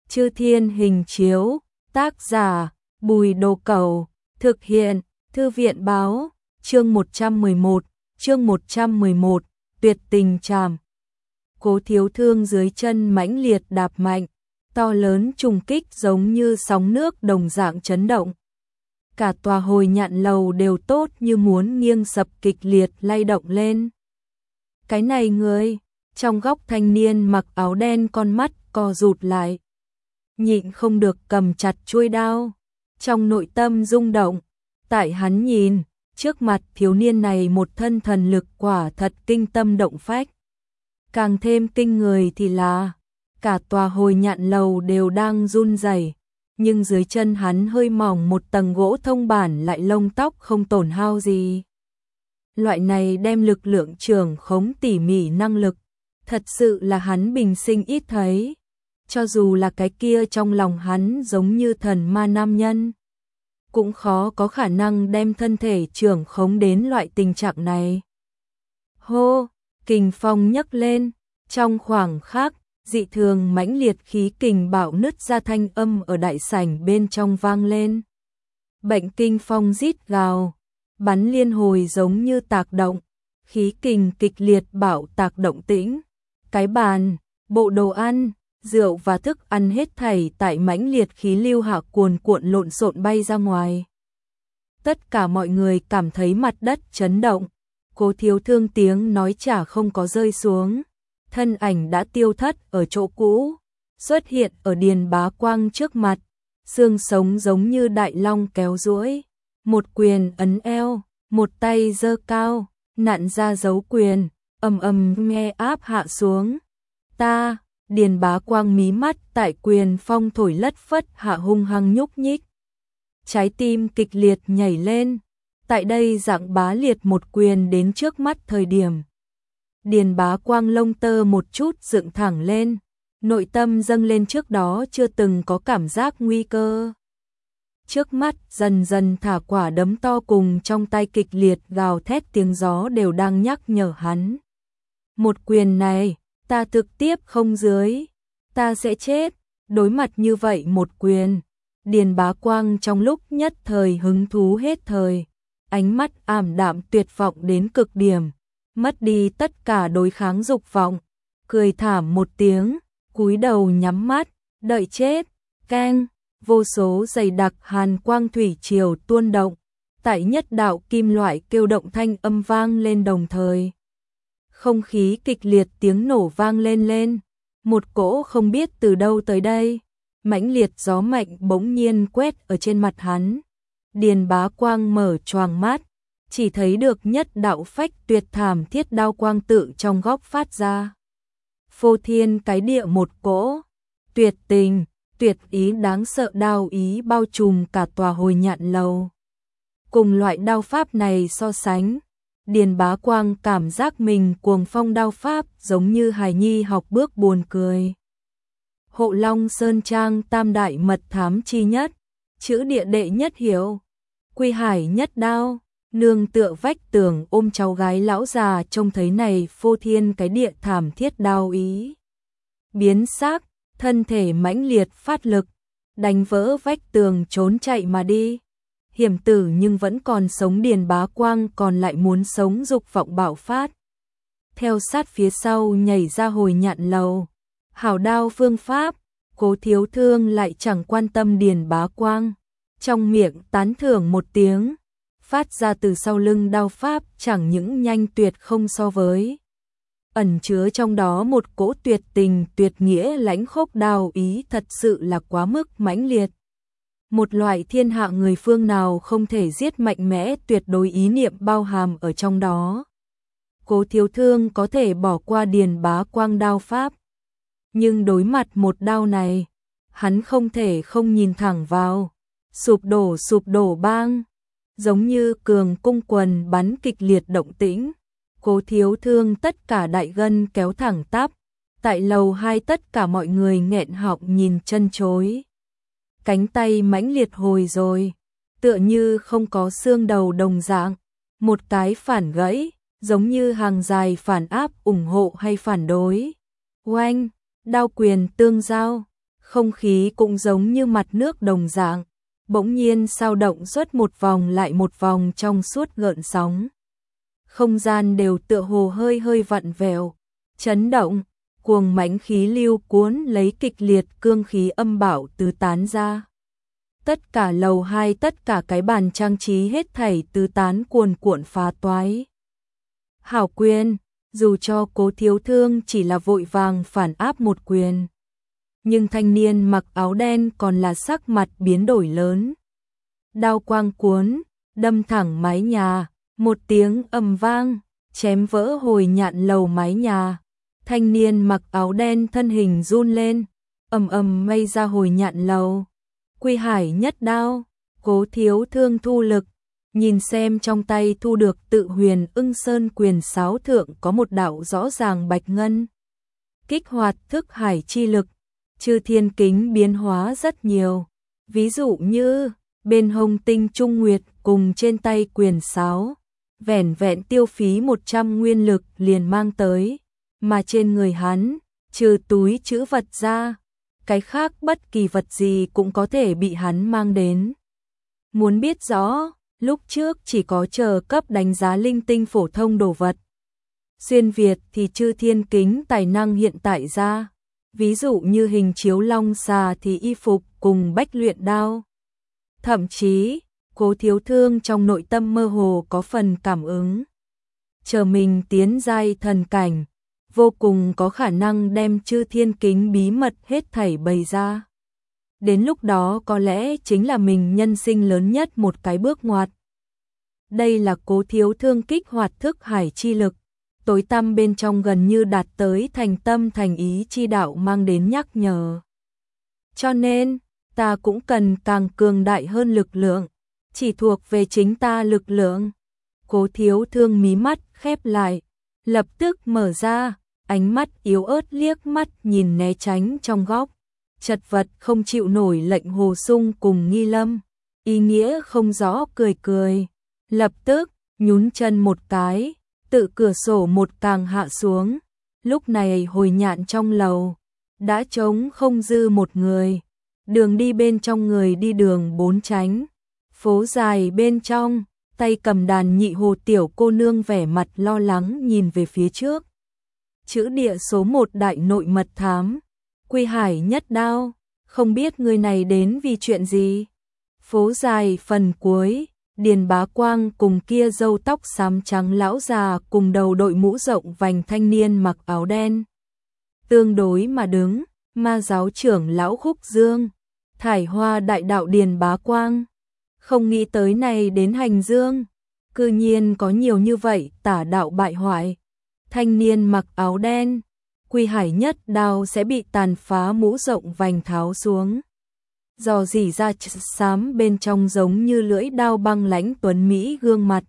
Chư Thiên Hình Chiếu, tác giả Bùi Đồ Cẩu, thực hiện Thư viện Báo, chương 111, tuyệt tình trảm. Cố Thiếu Thương dưới chân mãnh liệt đạp mạnh, to lớn trùng kích giống như sóng nước đồng dạng chấn động. Cả tòa Hồi Nhạn lầu đều tốt như muốn nghiêng sập kịch liệt lay động lên. Cái này người, trong góc thanh niên mặc áo đen con mắt co rụt lại. Nhịn không được cầm chặt chuôi đao, trong nội tâm rung động, tại hắn nhìn, trước mặt thiếu niên này một thân thần lực quả thật kinh tâm động phách. Càng thêm kinh người thì là, cả tòa Hồi Nhạn lầu đều đang run rẩy, nhưng dưới chân hắn hơi mỏng một tầng gỗ thông bản lại lông tóc không tổn hao gì. Loại này đem lực lượng trưởng khống tỉ mỉ năng lực, thật sự là hắn bình sinh ít thấy. Cho dù là cái kia trong lòng hắn giống như thần ma nam nhân, cũng khó có khả năng đem thân thể trưởng khống đến loại tình trạng này. Hô, kình phong nhấc lên, trong khoảng khắc, dị thường mãnh liệt khí kình bạo nứt ra thanh âm ở đại sảnh bên trong vang lên. Bệnh kinh phong rít gào, bắn liên hồi giống như tạc động, khí kình kịch liệt bạo tạc động tĩnh. Cái bàn, bộ đồ ăn, rượu và thức ăn hết thảy tại mãnh liệt khí lưu hạ cuồn cuộn lộn xộn bay ra ngoài. Tất cả mọi người cảm thấy mặt đất chấn động, Cố Thiếu Thương tiếng nói chả không có rơi xuống, thân ảnh đã tiêu thất ở chỗ cũ, xuất hiện ở Điền Bá Quang trước mặt, xương sống giống như đại long kéo duỗi, một quyền ấn eo, một tay giơ cao, nặn ra dấu quyền, ầm ầm nghe áp hạ xuống. Ta, Điền Bá Quang mí mắt tại quyền phong thổi lất phất hạ hung hăng nhúc nhích. Trái tim kịch liệt nhảy lên, tại đây dạng bá liệt một quyền đến trước mắt thời điểm. Điền Bá Quang lông tơ một chút dựng thẳng lên, nội tâm dâng lên trước đó chưa từng có cảm giác nguy cơ. Trước mắt dần dần thả quả đấm to cùng trong tay kịch liệt gào thét tiếng gió đều đang nhắc nhở hắn. Một quyền này, ta trực tiếp không dưới, ta sẽ chết. Đối mặt như vậy một quyền, Điền Bá Quang trong lúc nhất thời hứng thú hết thời, ánh mắt ảm đạm tuyệt vọng đến cực điểm, mất đi tất cả đối kháng dục vọng, cười thảm một tiếng, cúi đầu nhắm mắt, đợi chết. Keng, vô số dày đặc hàn quang thủy triều tuôn động, tại nhất đạo kim loại kêu động thanh âm vang lên đồng thời. Không khí kịch liệt tiếng nổ vang lên, một cỗ không biết từ đâu tới đây, mãnh liệt gió mạnh bỗng nhiên quét ở trên mặt hắn. Điền Bá Quang mở choàng mắt, chỉ thấy được nhất đạo phách tuyệt thảm thiết đao quang tự trong góc phát ra. Phô thiên cái địa một cỗ, tuyệt tình, tuyệt ý đáng sợ đao ý bao trùm cả tòa Hồi Nhạn lầu. Cùng loại đao pháp này so sánh, Điền Bá Quang cảm giác mình cuồng phong đao pháp giống như hài nhi học bước buồn cười. Hộ Long Sơn Trang tam đại mật thám chi nhất, chữ địa đệ nhất hiểu, Quy Hải nhất đao, nương tựa vách tường ôm cháu gái lão già trông thấy này phô thiên cái địa thảm thiết đao ý. Biến sắc, thân thể mãnh liệt phát lực, đánh vỡ vách tường trốn chạy mà đi. Hiểm tử nhưng vẫn còn sống Điền Bá Quang còn lại muốn sống dục vọng bạo phát. Theo sát phía sau nhảy ra Hồi Nhạn lầu. Hảo đao phương pháp, Cố Thiếu Thương lại chẳng quan tâm Điền Bá Quang. Trong miệng tán thưởng một tiếng, phát ra từ sau lưng đao pháp chẳng những nhanh tuyệt không so với. Ẩn chứa trong đó một cỗ tuyệt tình tuyệt nghĩa lãnh khốc đao ý thật sự là quá mức mãnh liệt. Một loại thiên hạ người phương nào không thể giết mạnh mẽ tuyệt đối ý niệm bao hàm ở trong đó. Cố Thiếu Thương có thể bỏ qua Điền Bá Quang đao pháp. Nhưng đối mặt một đao này, hắn không thể không nhìn thẳng vào. Sụp đổ bang, giống như cường cung quần bắn kịch liệt động tĩnh. Cố Thiếu Thương tất cả đại gân kéo thẳng tắp. Tại lầu 2 tất cả mọi người nghẹn họng nhìn chân chối. Cánh tay mãnh liệt hồi rồi, tựa như không có xương đầu đồng dạng, một cái phản gãy, giống như hàng dài phản áp ủng hộ hay phản đối. Oanh, đao quyền tương giao, Không khí cũng giống như mặt nước đồng dạng, bỗng nhiên sao động suốt một vòng lại một vòng trong suốt gợn sóng. Không gian đều tựa hồ hơi hơi vặn vẹo, chấn động, cuồng mãnh khí lưu cuốn lấy kịch liệt cương khí âm bạo tứ tán ra. Tất cả lầu 2, tất cả cái bàn trang trí hết thảy tứ tán cuồn cuộn phá toái. Hảo quyền, dù cho Cố Thiếu Thương chỉ là vội vàng phản áp một quyền, nhưng thanh niên mặc áo đen còn là sắc mặt biến đổi lớn. Đao quang cuốn, đâm thẳng mái nhà, một tiếng ầm vang, chém vỡ hồi nhạn lầu mái nhà. Thanh niên mặc áo đen thân hình run lên, ầm ầm bay ra hồi nhạn lầu. Quy Hải nhất đao, Cố Thiếu Thương thu lực, nhìn xem trong tay thu được Tự Huyền Ưng Sơn quyền sáo thượng có một đạo rõ ràng bạch ngân. Kích hoạt thức hải chi lực, Chư Thiên Kính biến hóa rất nhiều, ví dụ như bên hông tinh trung nguyệt cùng trên tay quyền sáo, vẻn vẹn tiêu phí 100 nguyên lực liền mang tới, mà trên người hắn, trừ túi trữ vật ra, cái khác bất kỳ vật gì cũng có thể bị hắn mang đến. Muốn biết rõ, lúc trước chỉ có chờ cấp đánh giá linh tinh phổ thông đồ vật. Xuyên Việt thì Chư Thiên Kính tài năng hiện tại ra, ví dụ như hình chiếu long xà thì y phục cùng bách luyện đao. Thậm chí, Cố Thiếu Thương trong nội tâm mơ hồ có phần cảm ứng. Chờ mình tiến giai thần cảnh, vô cùng có khả năng đem Chư Thiên Kính bí mật hết thảy bày ra. Đến lúc đó có lẽ chính là mình nhân sinh lớn nhất một cái bước ngoặt. Đây là Cố Thiếu Thương kích hoạt thức hải chi lực, tối tăm bên trong gần như đạt tới thành tâm thành ý chi đạo mang đến nhắc nhở. Cho nên, ta cũng cần càng cường đại hơn lực lượng, chỉ thuộc về chính ta lực lượng. Cố Thiếu Thương mí mắt khép lại, lập tức mở ra, ánh mắt yếu ớt liếc mắt nhìn né tránh trong góc. Chật vật không chịu nổi lệnh Hồ Sung cùng Nghi Lâm, ý nghĩa không rõ cười cười. Lập tức, nhún chân một cái, tự cửa sổ một càng hạ xuống. Lúc này hồi nhạn trong lầu, đã trống không dư một người. Đường đi bên trong người đi đường bốn tránh. Phố dài bên trong, tay cầm đàn nhị hồ tiểu cô nương vẻ mặt lo lắng nhìn về phía trước. Chữ địa số 1 đại nội mật thám. Quy Hải nhất đao, không biết người này đến vì chuyện gì. Phố dài phần cuối, Điền Bá Quang cùng kia râu tóc xám trắng lão già cùng đầu đội mũ rộng vành thanh niên mặc áo đen. Tương đối mà đứng, ma giáo trưởng lão Khúc Dương, thải hoa đại đạo Điền Bá Quang. Không nghĩ tới này đến Hành Dương, cư nhiên có nhiều như vậy tả đạo bại hoại. Thanh niên mặc áo đen, Quy Hải nhất đao sẽ bị tàn phá mũ rộng vành tháo xuống. Dò dỉ ra xám bên trong giống như lưỡi đao băng lãnh tuấn Mỹ gương mặt.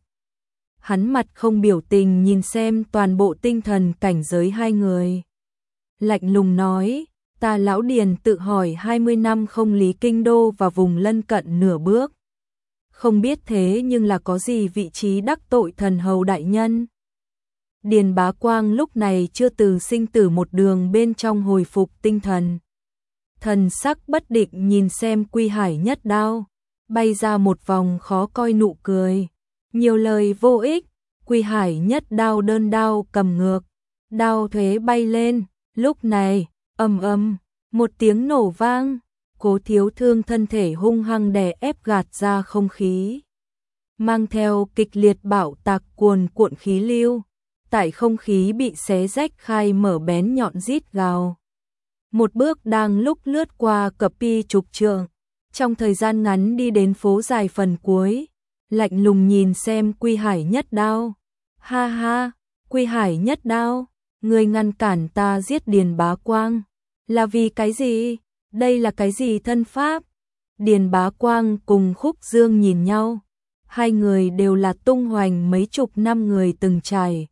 Hắn mặt không biểu tình nhìn xem toàn bộ tinh thần cảnh giới hai người. Lạnh lùng nói, ta lão Điền tự hỏi 20 năm không lý kinh đô và vùng lân cận nửa bước. Không biết thế nhưng là có gì vị trí đắc tội thần hầu đại nhân. Điền Bá Quang lúc này chưa từ sinh tử một đường bên trong hồi phục tinh thần. Thần sắc bất định nhìn xem Quy Hải nhất đao, bay ra một vòng khó coi nụ cười. Nhiều lời vô ích, Quy Hải nhất đao đơn đao cầm ngược, đao thuế bay lên, lúc này, ầm, một tiếng nổ vang, Cố Thiếu Thương thân thể hung hăng đè ép gạt ra không khí. Mang theo kịch liệt bạo tạc cuồn cuộn khí lưu, tại không khí bị xé rách khai mở bén nhọn rít gào. Một bước đang lúc lướt qua cập pi chục trượng, trong thời gian ngắn đi đến phố dài phần cuối, lạnh lùng nhìn xem Quy Hải nhất đao. Ha ha, Quy Hải nhất đao, người ngăn cản ta giết Điền Bá Quang, là vì cái gì? Đây là cái gì thân pháp? Điền Bá Quang cùng Khúc Dương nhìn nhau, hai người đều là tung hoành mấy chục năm người từng trải,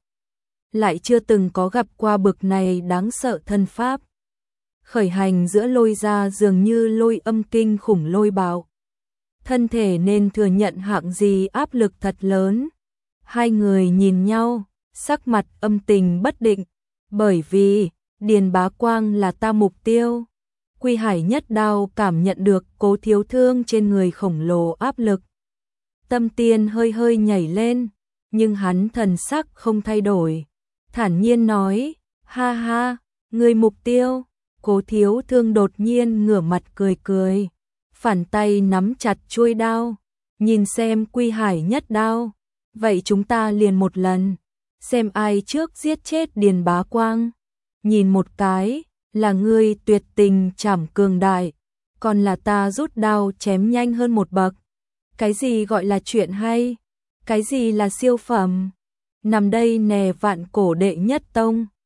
lại chưa từng có gặp qua bực này đáng sợ thân pháp. Khởi hành giữa lôi ra dường như lôi âm kinh khủng lôi bạo. Thân thể nên thừa nhận hạng gì áp lực thật lớn. Hai người nhìn nhau, sắc mặt âm tình bất định, bởi vì Điền Bá Quang là ta mục tiêu. Quy Hải nhất đao cảm nhận được Cố Thiếu Thương trên người khổng lồ áp lực. Tâm tiên hơi hơi nhảy lên, nhưng hắn thần sắc không thay đổi. Thản nhiên nói, ha ha, người mục tiêu. Cố Thiếu Thương đột nhiên ngửa mặt cười cười. Phản tay nắm chặt chuôi đao. Nhìn xem Quy Hải nhất đao. Vậy chúng ta liền một lần. Xem ai trước giết chết Điền Bá Quang. Nhìn một cái, là ngươi tuyệt tình trảm cường đại. Còn là ta rút đao chém nhanh hơn một bậc. Cái gì gọi là chuyện hay? Cái gì là siêu phẩm? Nằm đây nè vạn cổ đệ nhất tông.